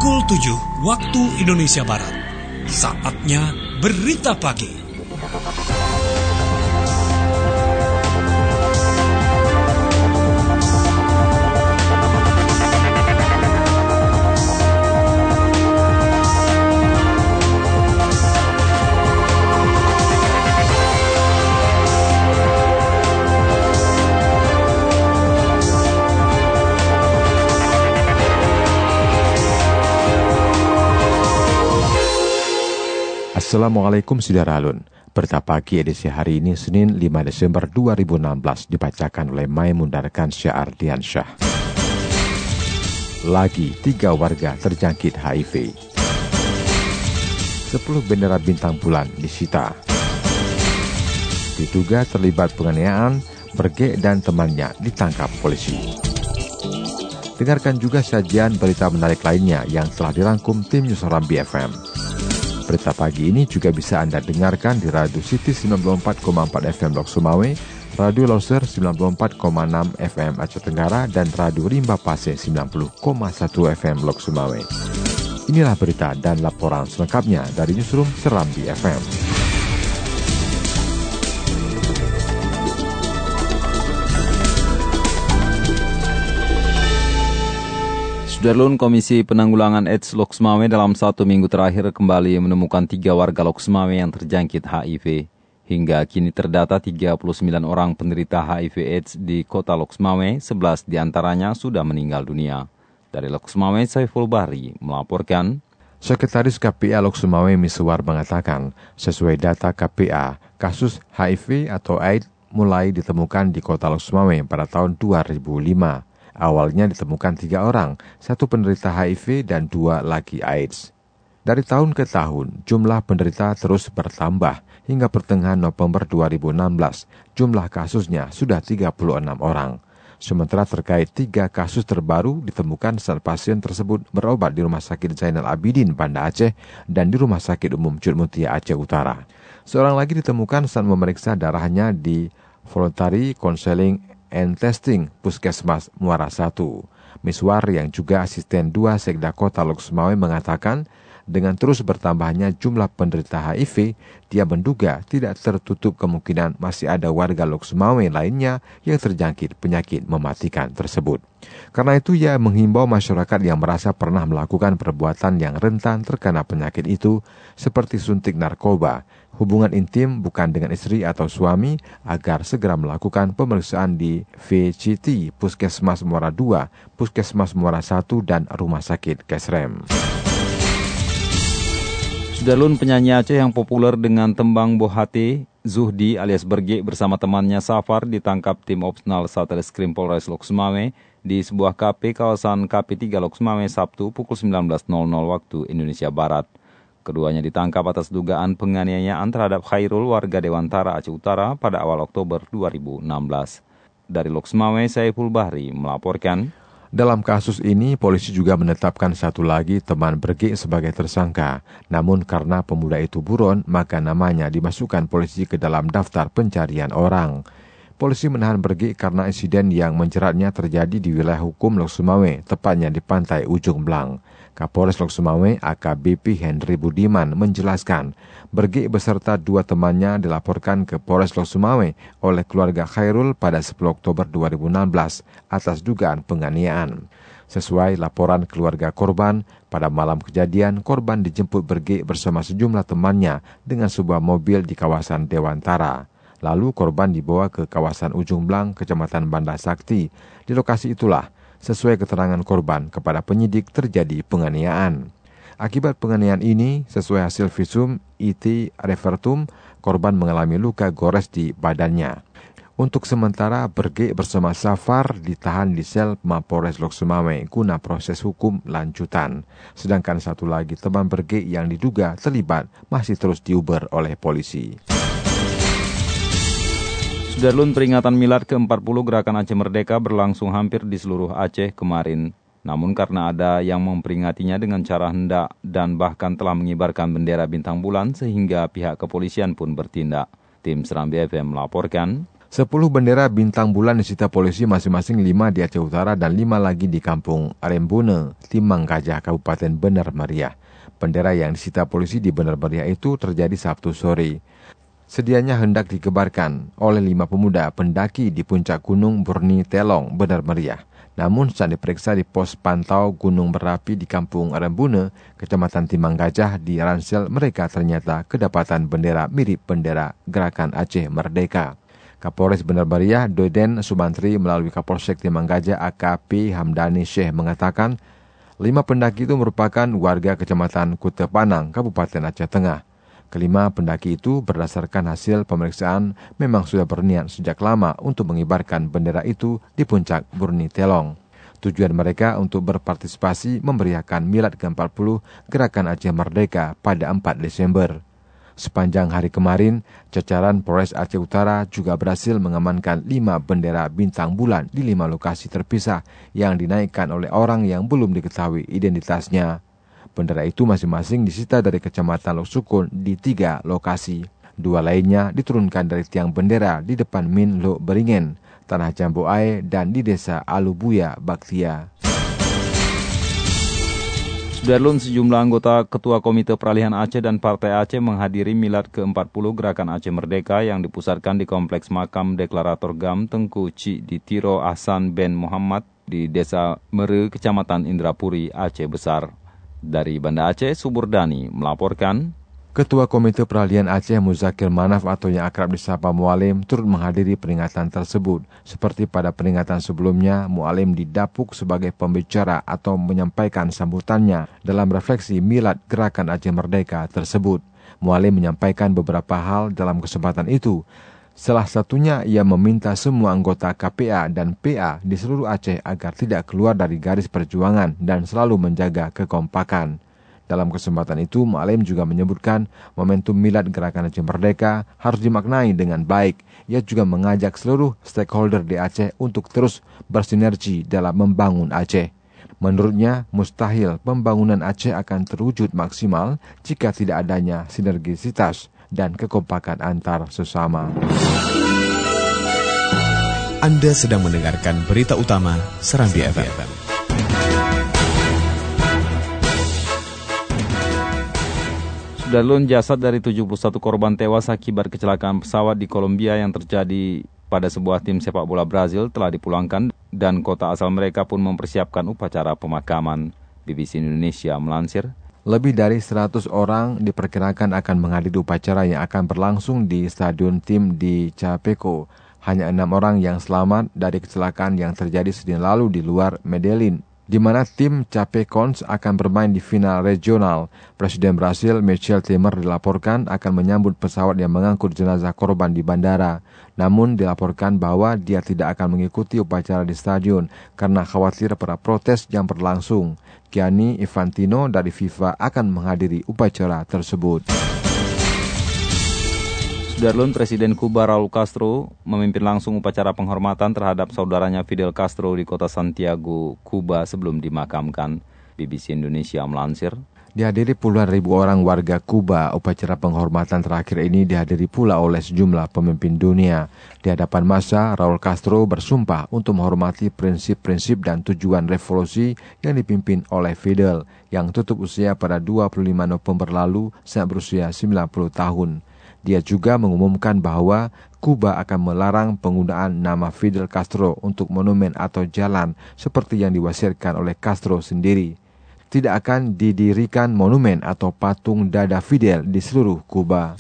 Pukul 7 waktu Indonesia Barat. Saatnya berita pagi. Assalamualaikum saudara Alun. Berita pagi edisi hari ini Senin 5 Desember 2016 dibacakan oleh Maimun Darkan Syaar Diansyah. Lagi 3 warga terjangkit HIV. 10 bendera bintang bulan disita. Diduga terlibat penganiayaan, Berge dan temannya ditangkap polisi. Dengarkan juga sajian berita menarik lainnya yang telah dirangkum tim Newsrambi FM. Berita pagi ini juga bisa Anda dengarkan di Radio City 94,4 FM Lok Sumawe, Radio Loser 94,6 FM Aceh Tenggara, dan Radio Rimba Pase 90,1 FM Lok Sumawe. Inilah berita dan laporan selengkapnya dari Newsroom Serambi FM. Sudarlun, Komisi Penanggulangan AIDS Lok Sumawe dalam 1 minggu terakhir kembali menemukan 3 warga Lok Sumawe yang terjangkit HIV. Hingga kini terdata 39 orang penderita HIV AIDS di kota Lok Sumawe, 11 diantaranya sudah meninggal dunia. Dari Lok Sumawe, Saiful Bahri melaporkan. Sekretaris KPA Lok Sumawe Miswar mengatakan, sesuai data KPA, kasus HIV atau AIDS mulai ditemukan di kota Lok Sumawe pada tahun 2005. Awalnya ditemukan 3 orang, 1 penderita HIV dan 2 lagi AIDS. Dari tahun ke tahun, jumlah penderita terus bertambah. Hingga pertengahan November 2016, jumlah kasusnya sudah 36 orang. Sementara terkait 3 kasus terbaru ditemukan saat pasien tersebut berobat di Rumah Sakit Zainal Abidin, Banda Aceh, dan di Rumah Sakit Umum Cudmutia Aceh Utara. Seorang lagi ditemukan saat memeriksa darahnya di Voluntary Counseling and Testing Puskesmas Muara 1. Miswar yang juga asisten 2 Sekda Kota Lok Sumawe mengatakan, dengan terus bertambahnya jumlah penderita HIV, dia menduga tidak tertutup kemungkinan masih ada warga Lok Sumawe lainnya yang terjangkit penyakit mematikan tersebut. Karena itu ia menghimbau masyarakat yang merasa pernah melakukan perbuatan yang rentan terkena penyakit itu, seperti suntik narkoba, hubungan intim bukan dengan istri atau suami, agar segera melakukan pemeriksaan di VCT, Puskesmas Muara 2, Puskesmas Muara 1, dan Rumah Sakit Kesrem. Sudarlun, penyanyi Aceh yang populer dengan tembang Bohate, Zuhdi alias Berge bersama temannya Safar ditangkap tim Opsnal Satreskrim Polres Lok Sumawe di sebuah kafe kawasan KP3 Lok Sumawe Sabtu pukul 19.00 waktu Indonesia Barat. Keduanya ditangkap atas dugaan penganiayaan terhadap Khairul, warga Dewantara Aceh Utara pada awal Oktober 2016. Dari Lok Sumawe, Saiful Bahri melaporkan. Dalam kasus ini, polisi juga menetapkan 1 lagi teman Berge sebagai tersangka. Namun karena pemuda itu buron, maka namanya dimasukkan polisi ke dalam daftar pencarian orang. Polisi menahan Berge karena insiden yang menjeratnya terjadi di wilayah hukum Lok Sumawe, tepatnya di pantai Ujung Blang. Kapolres Lok Sumawe AKBP Henry Budiman menjelaskan, Berge beserta 2 temannya dilaporkan ke Polres Lok Sumawe oleh keluarga Khairul pada 10 Oktober 2016 atas dugaan penganiayaan. Sesuai laporan keluarga korban, pada malam kejadian korban dijemput Berge bersama sejumlah temannya dengan sebuah mobil di kawasan Dewantara. Lalu korban dibawa ke kawasan Ujung Blang, Kecamatan Banda Sakti. Di lokasi itulah, sesuai keterangan korban kepada penyidik, terjadi penganiayaan. Akibat penganiayaan ini, sesuai hasil visum IT Revertum, korban mengalami luka gores di badannya. Untuk sementara, Berge bersama Safar ditahan di sel Mapolres Lok Sumawe guna proses hukum lanjutan. Sedangkan 1 lagi teman Berge yang diduga terlibat masih terus diuber oleh polisi. Sudarlun, peringatan Milad ke-40 Gerakan Aceh Merdeka berlangsung hampir di seluruh Aceh kemarin. Namun karena ada yang memperingatinya dengan cara hendak dan bahkan telah mengibarkan bendera bintang bulan sehingga pihak kepolisian pun bertindak. Tim Serambi FM melaporkan. 10 bendera bintang bulan disita polisi, masing-masing 5 di Aceh Utara dan 5 lagi di Kampung Arembune, Timang Gajah, Kabupaten Benar Meriah. Bendera yang disita polisi di Benar Meriah itu terjadi Sabtu sore. Sedianya hendak dikebarkan oleh 5 pemuda pendaki di puncak Gunung Burni Telong, Benar Meriah. Namun saat diperiksa di pos pantau gunung berapi di Kampung Arembune, Kecamatan Timang Gajah di ransel mereka ternyata kedapatan bendera mirip bendera Gerakan Aceh Merdeka. Kapolres Benar Meriah Deden Subantri melalui Kapolsek Timang Gajah AKP Hamdani Syekh mengatakan 5 pendaki itu merupakan warga Kecamatan Kute Panang, Kabupaten Aceh Tengah. Kelima pendaki itu berdasarkan hasil pemeriksaan memang sudah berniat sejak lama untuk mengibarkan bendera itu di puncak Burni Telong. Tujuan mereka untuk berpartisipasi memeriahkan Milad ke-40 Gerakan Aceh Merdeka pada 4 Desember. Sepanjang hari kemarin, jajaran Polres Aceh Utara juga berhasil mengamankan 5 bendera bintang bulan di 5 lokasi terpisah yang dinaikkan oleh orang yang belum diketahui identitasnya. Bendera itu masing-masing disita dari Kecamatan Lok Sukun di 3 lokasi. 2 lainnya diturunkan dari tiang bendera di depan Min Lok Beringen, Tanah Jambu Ae, dan di Desa Alubuya, Baktia. Sudarlun, sejumlah anggota Ketua Komite Peralihan Aceh dan Partai Aceh menghadiri Milad ke-40 Gerakan Aceh Merdeka yang dipusatkan di Kompleks Makam Deklarator GAM Tengku Cik di Tiro Ahsan Ben Muhammad di Desa Mere, Kecamatan Indrapuri, Aceh Besar. Dari Banda Aceh, Suburdani melaporkan. Ketua Komite Peralihan Aceh Muzakir Manaf atau yang akrab disapa Mualim turut menghadiri peringatan tersebut. Seperti pada peringatan sebelumnya, Mualim didapuk sebagai pembicara atau menyampaikan sambutannya dalam refleksi Milad Gerakan Aceh Merdeka tersebut. Mualim menyampaikan beberapa hal dalam kesempatan itu. Salah satunya ia meminta semua anggota KPA dan PA di seluruh Aceh agar tidak keluar dari garis perjuangan dan selalu menjaga kekompakan. Dalam kesempatan itu, Mualim juga menyebutkan momentum Milad Gerakan Aceh Merdeka harus dimaknai dengan baik. Ia juga mengajak seluruh stakeholder di Aceh untuk terus bersinergi dalam membangun Aceh. Menurutnya, mustahil pembangunan Aceh akan terwujud maksimal jika tidak adanya sinergisitas dan kekompakan antar sesama. Anda sedang mendengarkan berita utama Serambi FM. Sudarlun, jasad dari 71 korban tewas akibat kecelakaan pesawat di Kolombia yang terjadi pada sebuah tim sepak bola Brazil telah dipulangkan dan kota asal mereka pun mempersiapkan upacara pemakaman. BBC Indonesia melansir. Lebih dari 100 orang diperkirakan akan menghadiri upacara yang akan berlangsung di stadion tim di Chapecó. Hanya 6 orang yang selamat dari kecelakaan yang terjadi Senin lalu di luar Medellin, di mana tim Chapecons akan bermain di final regional. Presiden Brasil Michel Temer dilaporkan akan menyambut pesawat yang mengangkut jenazah korban di bandara. Namun dilaporkan bahwa dia tidak akan mengikuti upacara di stadion karena khawatir pada protes yang berlangsung. Gianni Infantino dari FIFA akan menghadiri upacara tersebut. Sudarlun, Presiden Kuba Raul Castro memimpin langsung upacara penghormatan terhadap saudaranya Fidel Castro di kota Santiago, Kuba sebelum dimakamkan. BBC Indonesia melansir. Dihadiri puluhan ribu orang warga Kuba, upacara penghormatan terakhir ini dihadiri pula oleh sejumlah pemimpin dunia. Di hadapan massa, Raul Castro bersumpah untuk menghormati prinsip-prinsip dan tujuan revolusi yang dipimpin oleh Fidel, yang tutup usia pada 25 November lalu saat berusia 90 tahun. Dia juga mengumumkan bahwa Kuba akan melarang penggunaan nama Fidel Castro untuk monumen atau jalan seperti yang diwasiatkan oleh Castro sendiri. Tidak akan didirikan monumen atau patung dada Fidel di seluruh Kuba.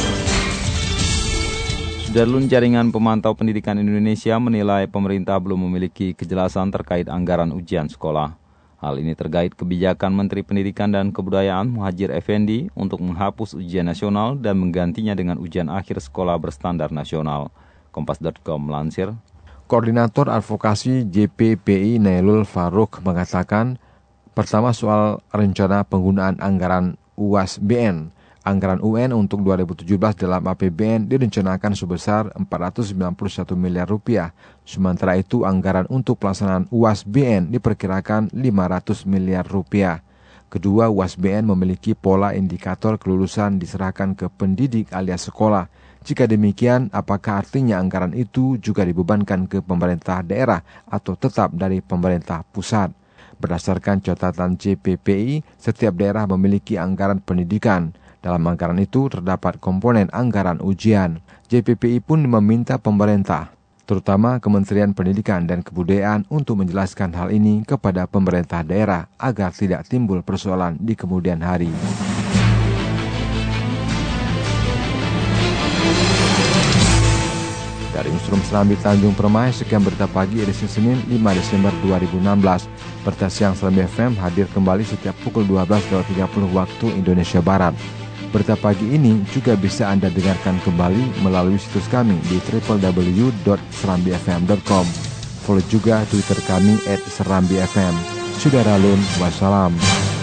Sudarlun, Jaringan Pemantau Pendidikan Indonesia menilai pemerintah belum memiliki kejelasan terkait anggaran ujian sekolah. Hal ini terkait kebijakan Menteri Pendidikan dan Kebudayaan Muhadjir Effendi untuk menghapus ujian nasional dan menggantinya dengan ujian akhir sekolah berstandar nasional. Kompas.com melansir. Koordinator Advokasi JPPI Nailul Farouk mengatakan, pertama soal rencana penggunaan anggaran UAS BN. Anggaran UN untuk 2017 dalam APBN direncanakan sebesar 491 miliar rupiah. Sementara itu anggaran untuk pelaksanaan UAS BN diperkirakan 500 miliar rupiah. Kedua, UAS BN memiliki pola indikator kelulusan diserahkan ke pendidik alias sekolah. Jika demikian, apakah artinya anggaran itu juga dibebankan ke pemerintah daerah atau tetap dari pemerintah pusat? Berdasarkan catatan JPPI, setiap daerah memiliki anggaran pendidikan. Dalam anggaran itu terdapat komponen anggaran ujian. JPPI pun meminta pemerintah, terutama Kementerian Pendidikan dan Kebudayaan, untuk menjelaskan hal ini kepada pemerintah daerah agar tidak timbul persoalan di kemudian hari. Dari Newsroom Serambi Tanjung Permai, sekian berita pagi edisi Senin 5 Desember 2016. Berita siang Serambi FM hadir kembali setiap pukul 12.30 waktu Indonesia Barat. Berita pagi ini juga bisa Anda dengarkan kembali melalui situs kami di www.serambifm.com. Follow juga Twitter kami @serambifm. Sudaralun, wassalam.